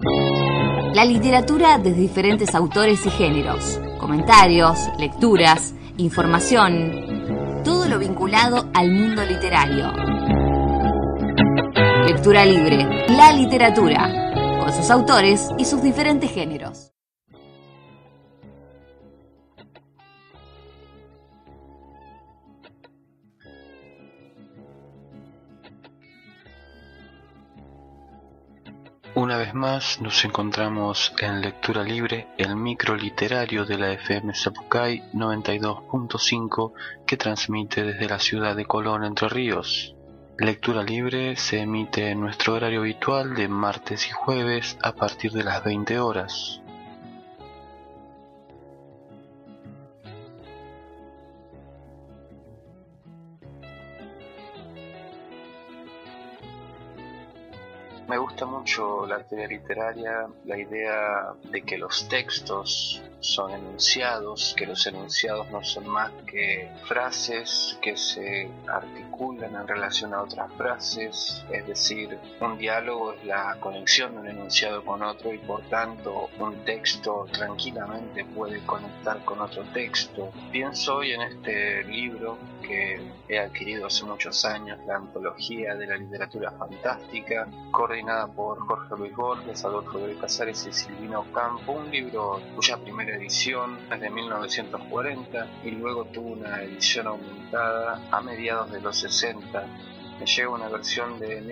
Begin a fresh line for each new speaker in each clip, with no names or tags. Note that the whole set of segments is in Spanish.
La literatura desde diferentes autores y géneros, comentarios, lecturas, información, todo lo vinculado al mundo literario. Lectura Libre, la literatura, con sus autores y sus diferentes géneros.
Una vez más nos encontramos en Lectura Libre, el micro literario de la FM Zapucay 92.5 que transmite desde la ciudad de Colón, Entre Ríos. Lectura Libre se emite en nuestro horario habitual de martes y jueves a partir de las 20 horas. Me gusta mucho la teoría literaria, la idea de que los textos son enunciados, que los enunciados no son más que frases que se articulan en relación a otras frases, es decir, un diálogo es la conexión de un enunciado con otro y por tanto un texto tranquilamente puede conectar con otro texto. Pienso hoy en este libro que he adquirido hace muchos años, la antología de la literatura fantástica, coordinada por Jorge Luis Borges, Adolfo Bioy Casares y Silvina Ocampo, un libro cuya primera edición es de 1940 y luego tuvo una edición aumentada a mediados de los 60. Me llega una versión de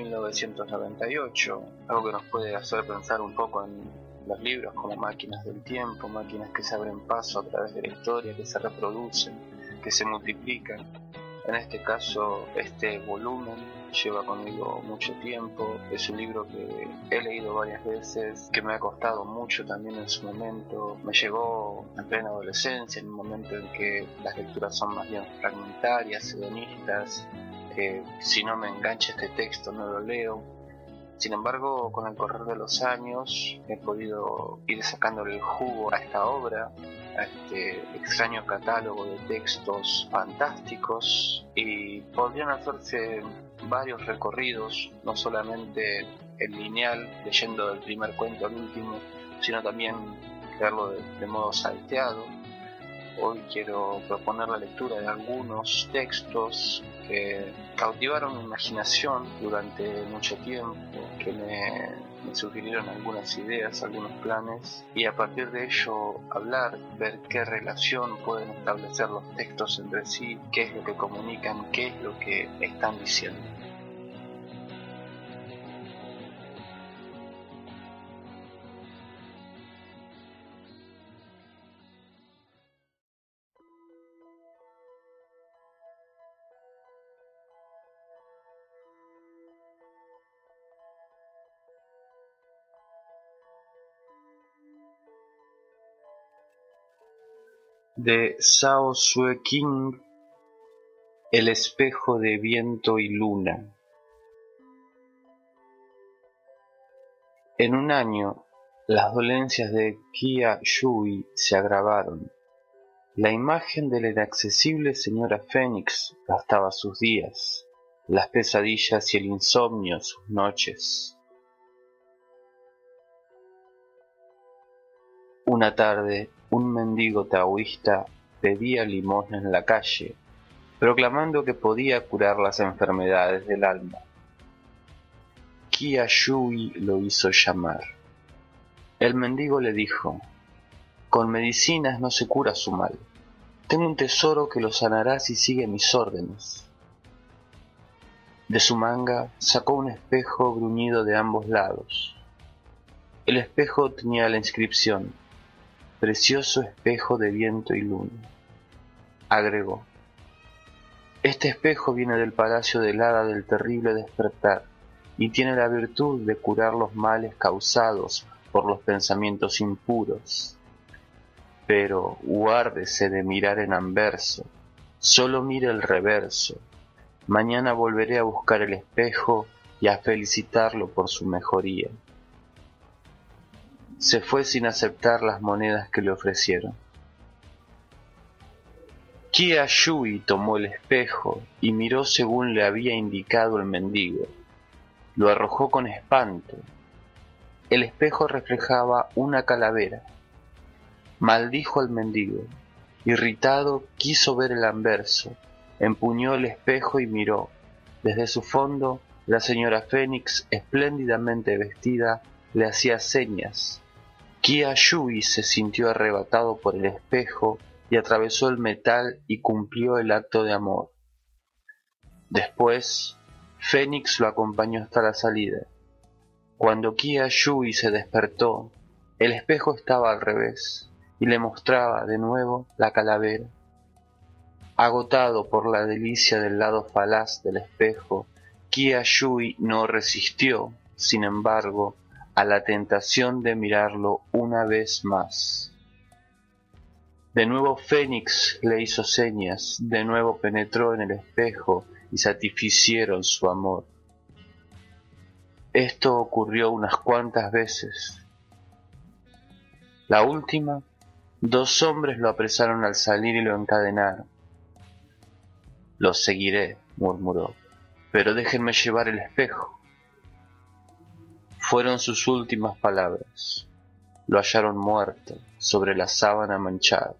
1998, algo que nos puede hacer pensar un poco en los libros como máquinas del tiempo, máquinas que se abren paso a través de la historia, que se reproducen, que se multiplican. En este caso, este volumen lleva conmigo mucho tiempo, es un libro que he leído varias veces, que me ha costado mucho también en su momento, me llegó en plena adolescencia, en un momento en que las lecturas son más bien fragmentarias, hedonistas, que si no me engancha este texto no lo leo. Sin embargo, con el correr de los años he podido ir sacándole el jugo a esta obra, a este extraño catálogo de textos fantásticos, y podrían hacerse varios recorridos, no solamente el lineal, leyendo del primer cuento al último, sino también leerlo de modo salteado. Hoy quiero proponer la lectura de algunos textos que cautivaron mi imaginación durante mucho tiempo, que me sugirieron algunas ideas, algunos planes, y a partir de ello hablar, ver qué relación pueden establecer los textos entre sí, qué es lo que comunican, qué es lo que están diciendo. De Zhao Xueqing, El espejo de viento y luna. En un año, las dolencias de Qia Yui se agravaron. La imagen de la inaccesible señora Fénix gastaba sus días, las pesadillas y el insomnio sus noches. Una tarde, un mendigo taoísta pedía limosna en la calle, proclamando que podía curar las enfermedades del alma. Qia Yui lo hizo llamar. El mendigo le dijo: «Con medicinas no se cura su mal. Tengo un tesoro que lo sanará si sigue mis órdenes». De su manga sacó un espejo bruñido de ambos lados. El espejo tenía la inscripción: «Precioso espejo de viento y luna». Agregó: «Este espejo viene del palacio del hada del terrible despertar y tiene la virtud de curar los males causados por los pensamientos impuros. Pero guárdese de mirar en anverso, solo mire el reverso. Mañana volveré a buscar el espejo y a felicitarlo por su mejoría». Se fue sin aceptar las monedas que le ofrecieron. Qia Yui tomó el espejo y miró según le había indicado el mendigo. Lo arrojó con espanto. El espejo reflejaba una calavera. Maldijo al mendigo. Irritado, quiso ver el anverso. Empuñó el espejo y miró. Desde su fondo, la señora Fénix, espléndidamente vestida, le hacía señas. Qiayue se sintió arrebatado por el espejo y atravesó el metal y cumplió el acto de amor. Después, Fénix lo acompañó hasta la salida. Cuando Qiayue se despertó, el espejo estaba al revés y le mostraba de nuevo la calavera. Agotado por la delicia del lado falaz del espejo, Qiayue no resistió, sin embargo, a la tentación de mirarlo una vez más. De nuevo Fénix le hizo señas, de nuevo penetró en el espejo y satisficieron su amor. Esto ocurrió unas cuantas veces. La última, 2 hombres lo apresaron al salir y lo encadenaron. «Los seguiré», murmuró, «pero déjenme llevar el espejo». Fueron sus últimas palabras. Lo hallaron muerto sobre la sábana manchada.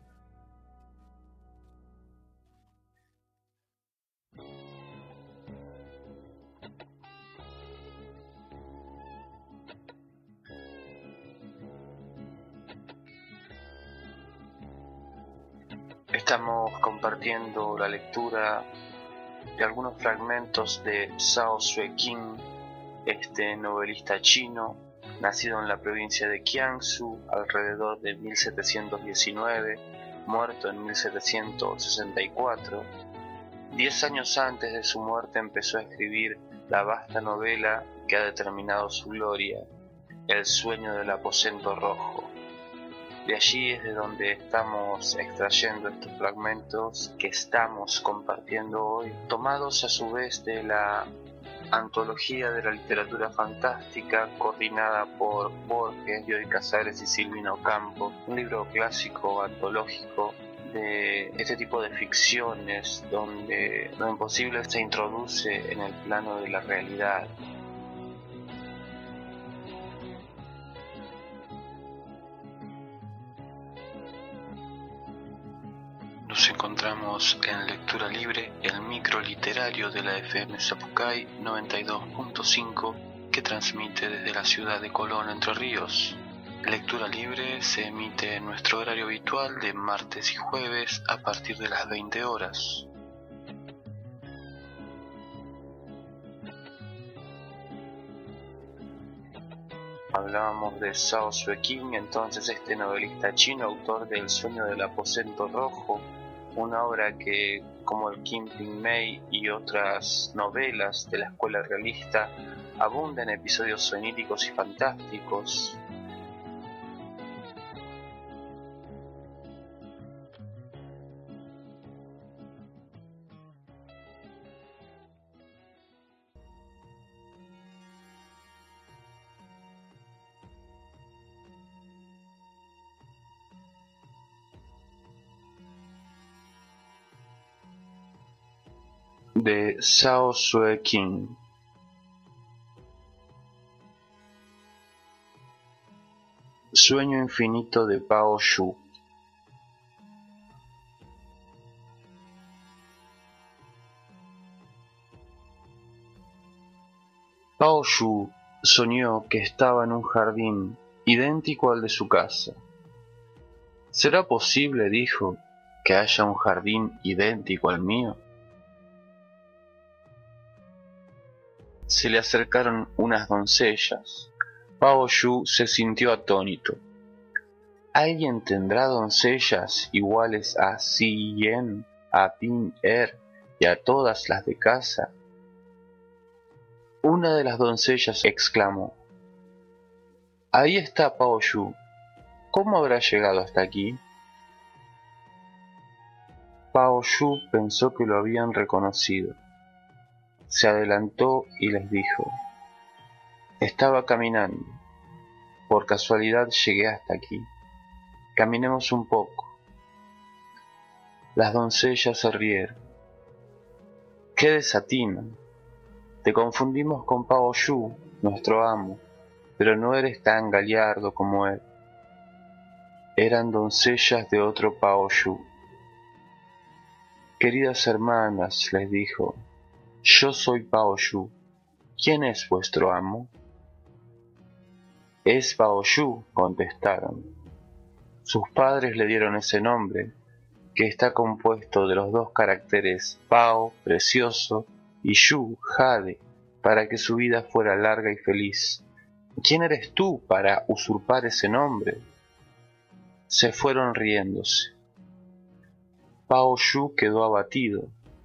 Estamos compartiendo la lectura de algunos fragmentos de Zhao Xueqin, este novelista chino, nacido en la provincia de Jiangsu alrededor de 1719, muerto en 1764. 10 años antes de su muerte empezó a escribir la vasta novela que ha determinado su gloria, El sueño del aposento rojo. De allí es de donde estamos extrayendo estos fragmentos que estamos compartiendo hoy, tomados a su vez de la Antología de la Literatura Fantástica, coordinada por Borges, Bioy Casares y Silvina Ocampo, un libro clásico antológico de este tipo de ficciones donde lo imposible se introduce en el plano de la realidad. Nos encontramos en Lectura Libre, el micro literario de la FM Zapucay 92.5 que transmite desde la ciudad de Colón, Entre Ríos. Lectura Libre se emite en nuestro horario habitual de martes y jueves a partir de las 20 horas. Hablábamos de Zhao Xueqin, entonces este novelista chino, autor de El sueño del aposento rojo, una obra que, como el Kim Ping Mei y otras novelas de la escuela realista, abunda en episodios oníricos y fantásticos. De Zhao Xueqin. Sueño infinito de Pao Yu. Pao Yu soñó que estaba en un jardín idéntico al de su casa. ¿Será posible, dijo, que haya un jardín idéntico al mío? Se le acercaron unas doncellas. Pao Yu se sintió atónito. ¿Alguien tendrá doncellas iguales a Si Yen, a Ping Er y a todas las de casa? Una de las doncellas exclamó: «Ahí está Pao Yu. ¿Cómo habrá llegado hasta aquí?» Pao Yu pensó que lo habían reconocido. Se adelantó y les dijo: «Estaba caminando. Por casualidad llegué hasta aquí. Caminemos un poco». Las doncellas se rieron. «¡Qué desatino! Te confundimos con Pao Yu, nuestro amo. pero no eres tan gallardo como él. Eran doncellas de otro Pao Yu. Queridas hermanas, les dijo, yo soy Pao Yu. ¿Quién es vuestro amo? Es Pao Yu, contestaron. Sus padres le dieron ese nombre, que está compuesto de los dos caracteres Pao, precioso, y Yu, jade, para que su vida fuera larga y feliz. ¿Quién eres tú para usurpar ese nombre? Se fueron riéndose. Pao Yu quedó abatido.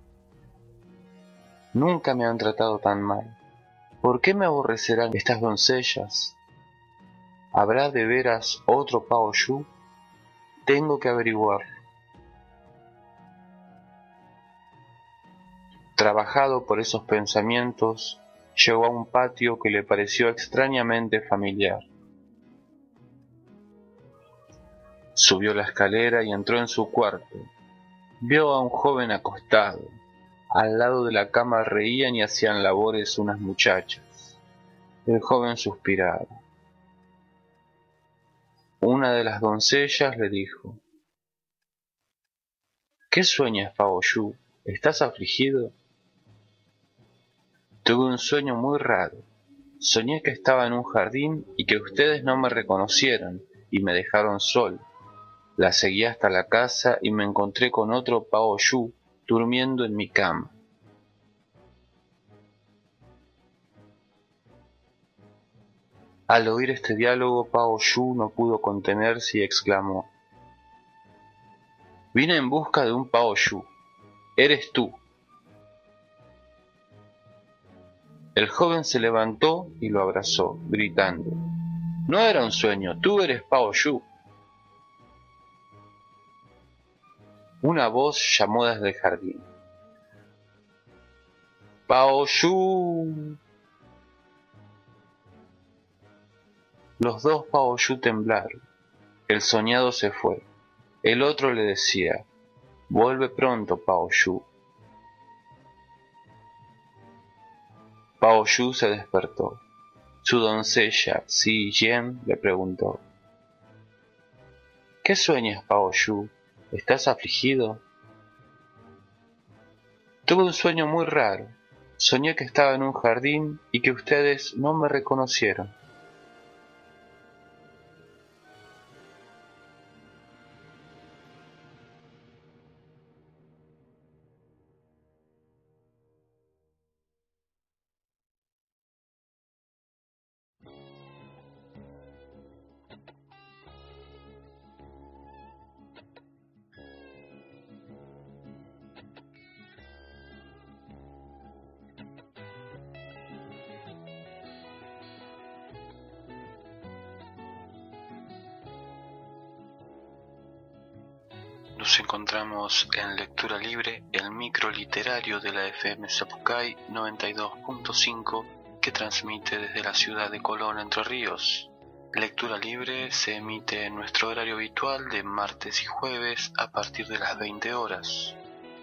Nunca me han tratado tan mal. ¿Por qué me aborrecerán estas doncellas? ¿Habrá de veras otro Pao Yu? Tengo que averiguarlo. Trabajado por esos pensamientos, llegó a un patio que le pareció extrañamente familiar. Subió la escalera y entró en su cuarto. Vio a un joven acostado. Al lado de la cama reían y hacían labores unas muchachas. El joven suspiraba. Una de las doncellas le dijo: ¿Qué sueñas, Pao Yu? ¿Estás afligido? Tuve un sueño muy raro. Soñé que estaba en un jardín y que ustedes no me reconocieron y me dejaron solo. La seguí hasta la casa y me encontré con otro Pao Yu durmiendo en mi cama. Al oír este diálogo, Pao Yu no pudo contenerse y exclamó: Vine en busca de un Pao Yu. Eres tú. El joven se levantó y lo abrazó, gritando: No era un sueño, tú eres Pao Yu. Una voz llamó desde el jardín: ¡Pao Yu! Los dos Pao Yu temblaron. El soñado se fue. El otro le decía: Vuelve pronto, Pao Yu. Pao Yu se despertó. Su doncella, Si Yen, le preguntó: ¿Qué sueñas, Pao Yu? ¿Estás afligido? Tuve un sueño muy raro. Soñé que estaba en un jardín y que ustedes no me reconocieron. Nos encontramos en Lectura Libre, el micro literario de la FM Zapucay 92.5 que transmite desde la ciudad de Colón, Entre Ríos. Lectura Libre se emite en nuestro horario habitual de martes y jueves a partir de las 20 horas.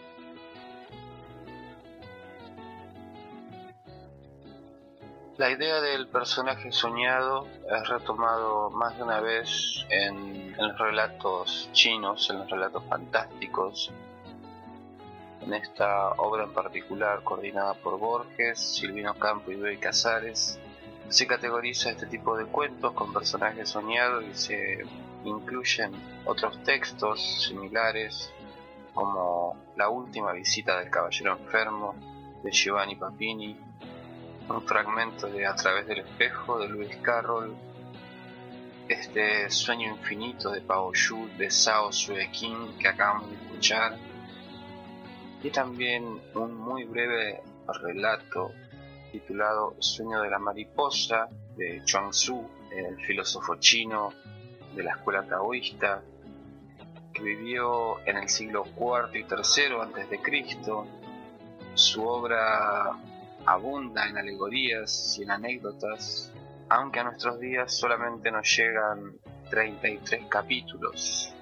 La idea del personaje soñado es retomado más de una vez en los relatos chinos, en los relatos fantásticos. En esta obra en particular, coordinada por Borges, Silvino Campo y Bioy Casares, se categoriza este tipo de cuentos con personajes soñados y se incluyen otros textos similares, como La última visita del caballero enfermo, de Giovanni Papini, un fragmento de A través del espejo, de Lewis Carroll, este Sueño infinito de Pao Yu, de Zhao Xueqin, que acabamos de escuchar, y también un muy breve relato titulado Sueño de la mariposa, de Chuang-Tzu, el filósofo chino de la escuela taoísta, que vivió en el siglo IV y III antes de Cristo. Su obra abunda en alegorías y en anécdotas, aunque a nuestros días solamente nos llegan 33 capítulos.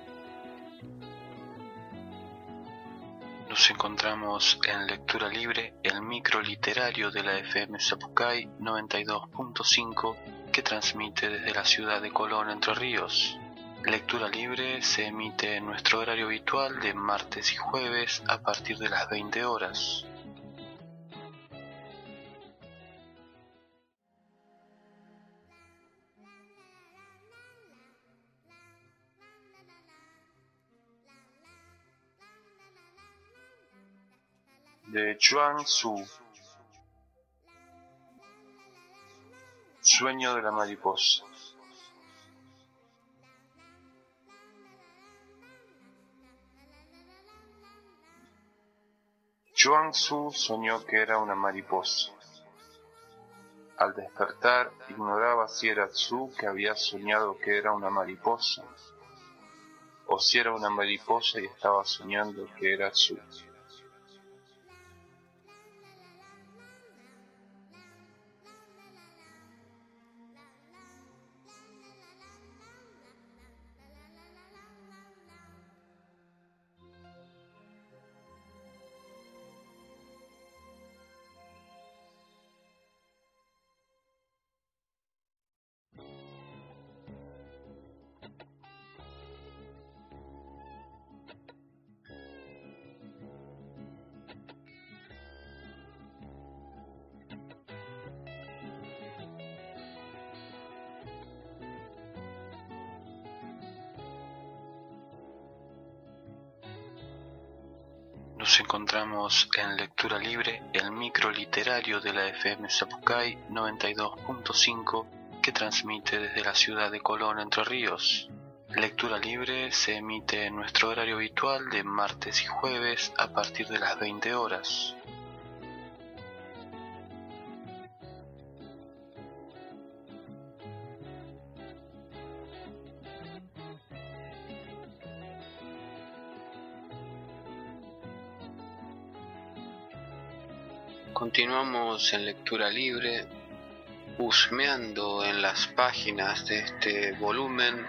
Nos encontramos en Lectura Libre, el micro literario de la FM Zapucay 92.5 que que transmite desde la ciudad de Colón, Entre Ríos. Lectura Libre se emite en nuestro horario habitual de martes y jueves a partir de las 20 horas. De Chuang Tzu. Sueño de la mariposa. Chuang Tzu soñó que era una mariposa. Al despertar, ignoraba si era Tzu que había soñado que era una mariposa, o si era una mariposa y estaba soñando que era Tzu. Nos encontramos en Lectura Libre, el micro literario de la FM Zapucay 92.5 que transmite desde la ciudad de Colón, Entre Ríos. Lectura Libre se emite en nuestro horario habitual de martes y jueves a partir de las 20 horas. Continuamos en Lectura Libre, husmeando en las páginas de este volumen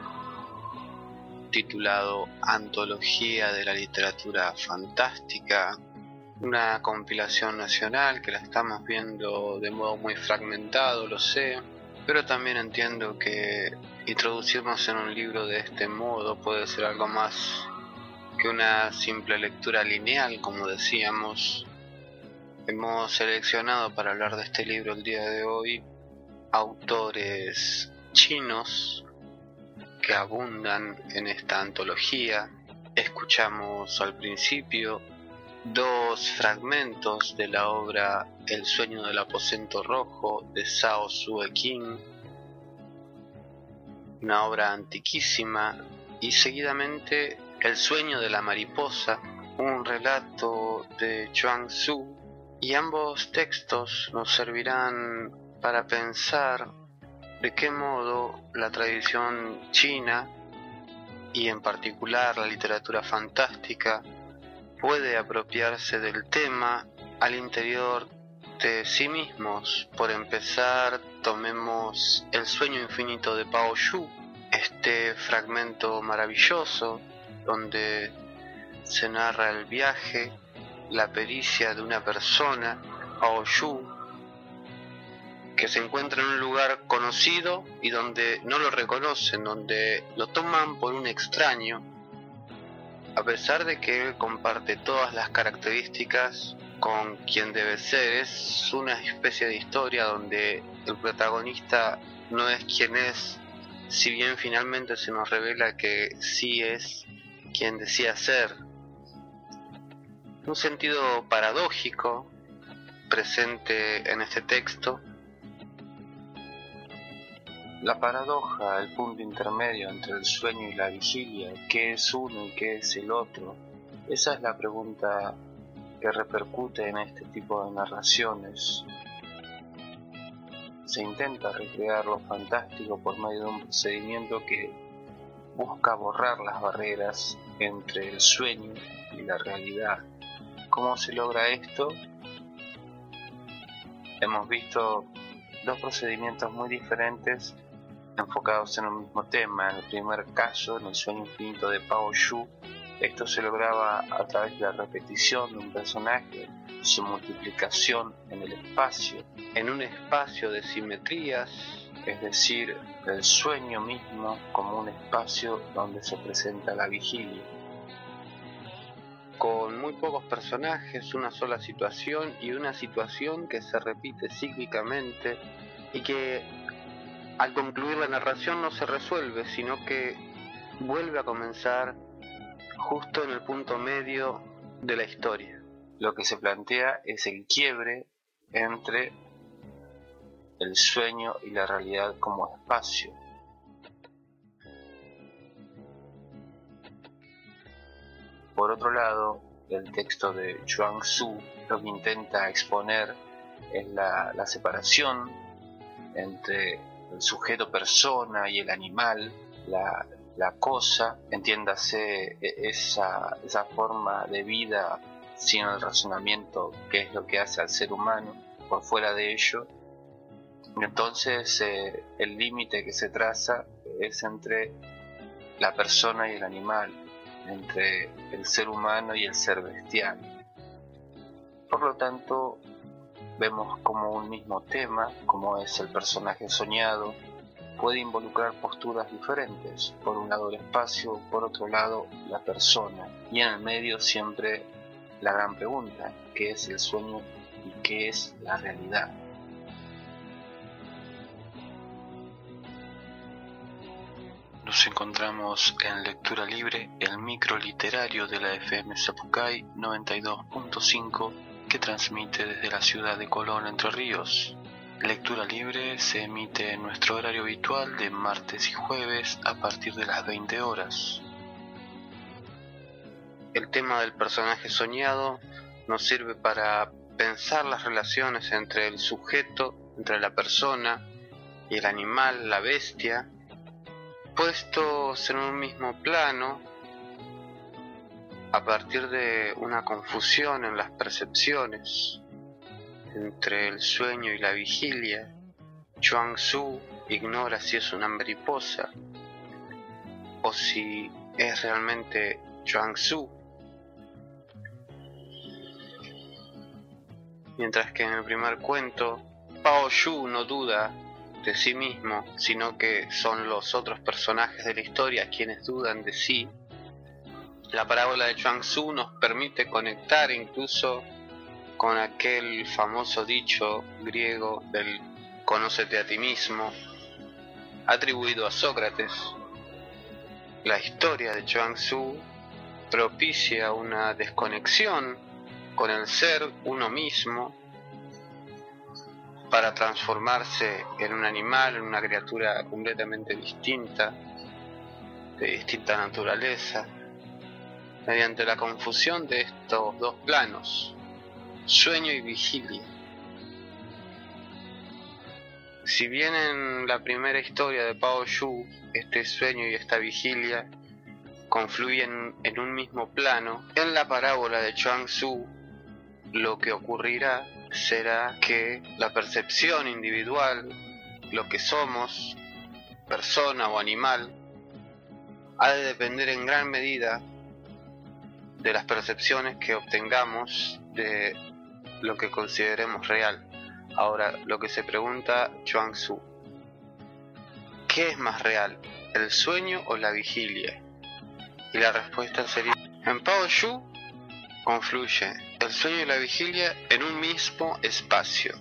titulado Antología de la Literatura Fantástica, una compilación nacional que la estamos viendo de modo muy fragmentado, lo sé, pero también entiendo que introducirnos en un libro de este modo puede ser algo más que una simple lectura lineal, como decíamos. Hemos seleccionado para hablar de este libro el día de hoy autores chinos que abundan en esta antología. Escuchamos al principio dos fragmentos de la obra El sueño del aposento rojo de Zhao Zueqing, una obra antiquísima, y seguidamente El sueño de la mariposa, un relato de Chuang Tzu. Y ambos textos nos servirán para pensar de qué modo la tradición china, y en particular la literatura fantástica, puede apropiarse del tema al interior de sí mismos. Por empezar, tomemos El sueño infinito de Pao Yu, este fragmento maravilloso donde se narra el viaje, la pericia de una persona, Pao Yu, que se encuentra en un lugar conocido y donde no lo reconocen, donde lo toman por un extraño, a pesar de que él comparte todas las características con quien debe ser. Es una especie de historia donde el protagonista no es quien es, si bien finalmente se nos revela que sí es quien decía ser. Un sentido paradójico presente en este texto. La paradoja, el punto intermedio entre el sueño y la vigilia, ¿qué es uno y qué es el otro? Esa es la pregunta que repercute en este tipo de narraciones. Se intenta recrear lo fantástico por medio de un procedimiento que busca borrar las barreras entre el sueño y la realidad. ¿Cómo se logra esto? Hemos visto dos procedimientos muy diferentes enfocados en un mismo tema. En el primer caso, en El sueño infinito de Pao Yu, esto se lograba a través de la repetición de un personaje, su multiplicación en el espacio, en un espacio de simetrías es decir, el sueño mismo como un espacio donde se presenta la vigilia.
Con muy pocos personajes, una sola situación y una situación que se repite cíclicamente y que al concluir la narración no se resuelve, sino que vuelve a comenzar justo en el punto medio de la historia.
Lo que se plantea es el quiebre entre el sueño y la realidad como espacio. Por otro lado, el texto de Chuang Tzu lo que intenta exponer es la separación entre el sujeto persona y el animal, la cosa, entiéndase esa forma de vida sin el razonamiento, que es lo que hace al ser humano, por fuera de ello. Entonces el límite que se traza es entre la persona y el animal, entre el ser humano y el ser bestial. Por lo tanto, vemos como un mismo tema, como es el personaje soñado, puede involucrar posturas diferentes. Por un lado el espacio, por otro lado la persona, y en el medio siempre la gran pregunta: ¿qué es el sueño y qué es la realidad? Nos encontramos en Lectura Libre, el micro literario de la FM Zapucay 92.5 que transmite desde la ciudad de Colón, Entre Ríos. Lectura Libre se emite en nuestro horario habitual de martes y jueves a partir de las 20 horas.
El tema del personaje soñado nos sirve para pensar las relaciones entre el sujeto, entre la persona y el animal, la bestia, puestos en un mismo plano a partir de una confusión en las percepciones entre el sueño y la vigilia. Chuang Tzu ignora si es una mariposa o si es realmente Chuang Tzu, mientras que en el primer cuento Pao Yu no duda de sí mismo, sino que son los otros personajes de la historia quienes dudan de sí. La parábola de Chuang Tzu nos permite conectar incluso con aquel famoso dicho griego del «conócete a ti mismo», atribuido a Sócrates. La historia de Chuang Tzu propicia una desconexión con el ser uno mismo para transformarse en un animal, en una criatura completamente distinta, de distinta naturaleza, mediante la confusión de estos dos planos, sueño y vigilia. Si bien en la primera historia de Pao Yu, este sueño y esta vigilia confluyen en un mismo plano, en la parábola de Chuang Tzu lo que ocurrirá será que la percepción individual, lo que somos, persona o animal, ha de depender en gran medida de las percepciones que obtengamos de lo que consideremos real. Ahora, lo que se pregunta Chuang Tzu: ¿qué es más real, el sueño o la vigilia? Y la respuesta sería: en Pao Yu confluye el sueño y la vigilia en un mismo espacio,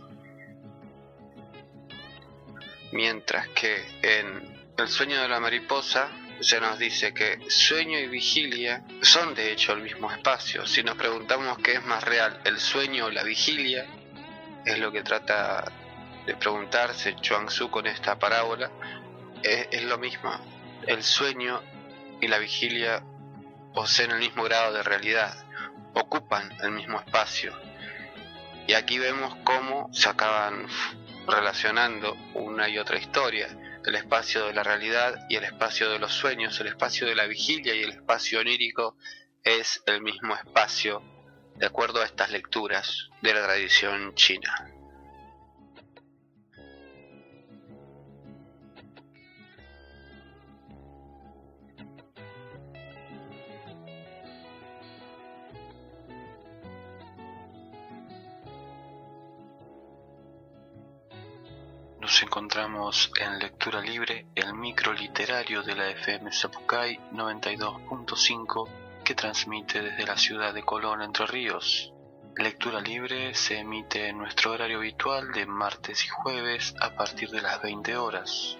mientras que en el sueño de la mariposa se nos dice que sueño y vigilia son de hecho el mismo espacio. Si nos preguntamos qué es más real, el sueño o la vigilia, es lo que trata de preguntarse Chuang Tzu con esta parábola, es lo mismo. El sueño y la vigilia poseen el mismo grado de realidad, ocupan el mismo espacio. Y aquí vemos cómo se acaban relacionando una y otra historia: el espacio de la realidad y el espacio de los sueños, el espacio de la vigilia y el espacio onírico es el mismo espacio, de acuerdo a estas lecturas de la tradición china.
Nos Nos encontramos en Lectura Libre, el micro literario de la FM Zapucay 92.5 que transmite desde la ciudad de Colón, Entre Ríos. Lectura Libre se emite en nuestro horario habitual de martes y jueves a partir de las 20 horas.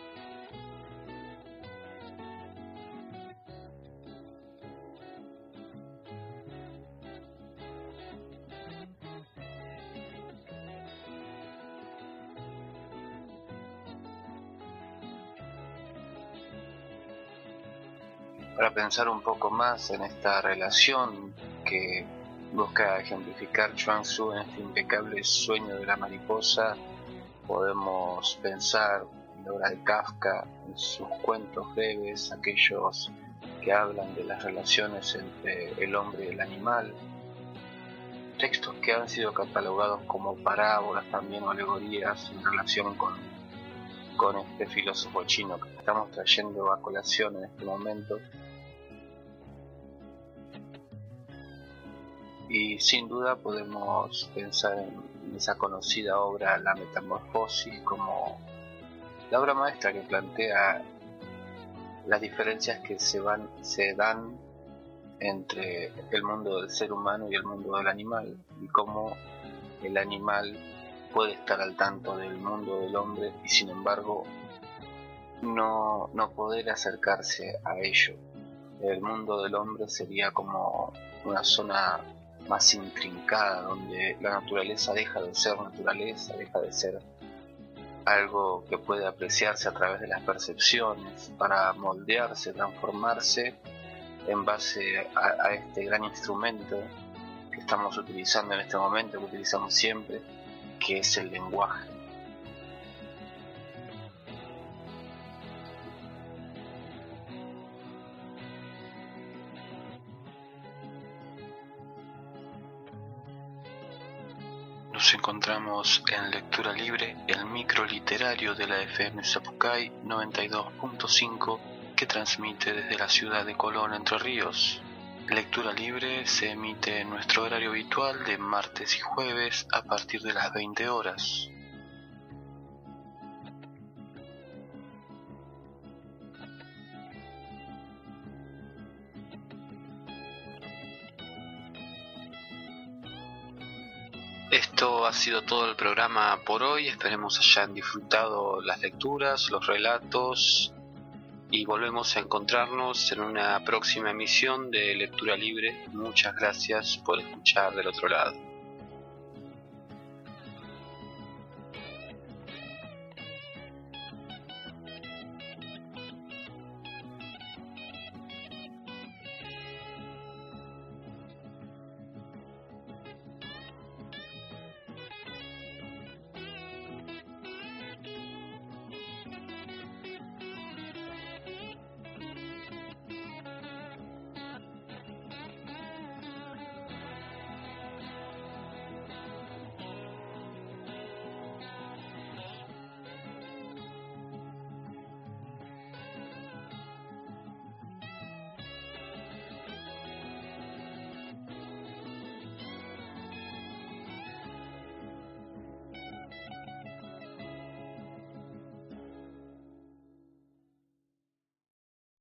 Para pensar un poco más en esta relación que busca ejemplificar Chuang Tzu en este impecable sueño de la mariposa, podemos pensar en la obra de Kafka, en sus cuentos breves, aquellos que hablan de las relaciones entre el hombre y el animal, textos que han sido catalogados como parábolas, también alegorías en relación con este filósofo chino que estamos trayendo a colación en este momento. Y sin duda podemos pensar en esa conocida obra La Metamorfosis como la obra maestra que plantea las diferencias que se dan entre el mundo del ser humano y el mundo del animal, y cómo el animal puede estar al tanto del mundo del hombre y sin embargo no poder acercarse a ello. El mundo del hombre sería como una zona más intrincada, donde la naturaleza deja de ser naturaleza, deja de ser algo que puede apreciarse a través de las percepciones, para moldearse, transformarse en base a este gran instrumento que estamos utilizando en este momento, que utilizamos siempre, que es el lenguaje. Nos encontramos en Lectura Libre, el micro literario de la FM Zapucay 92.5 que transmite desde la ciudad de Colón, Entre Ríos. Lectura Libre se emite en nuestro horario habitual de martes y jueves a partir de las 20 horas. Esto ha sido todo el programa por hoy. Esperemos hayan disfrutado las lecturas, los relatos, y volvemos a encontrarnos en una próxima emisión de Lectura Libre. Muchas gracias por escuchar del otro lado.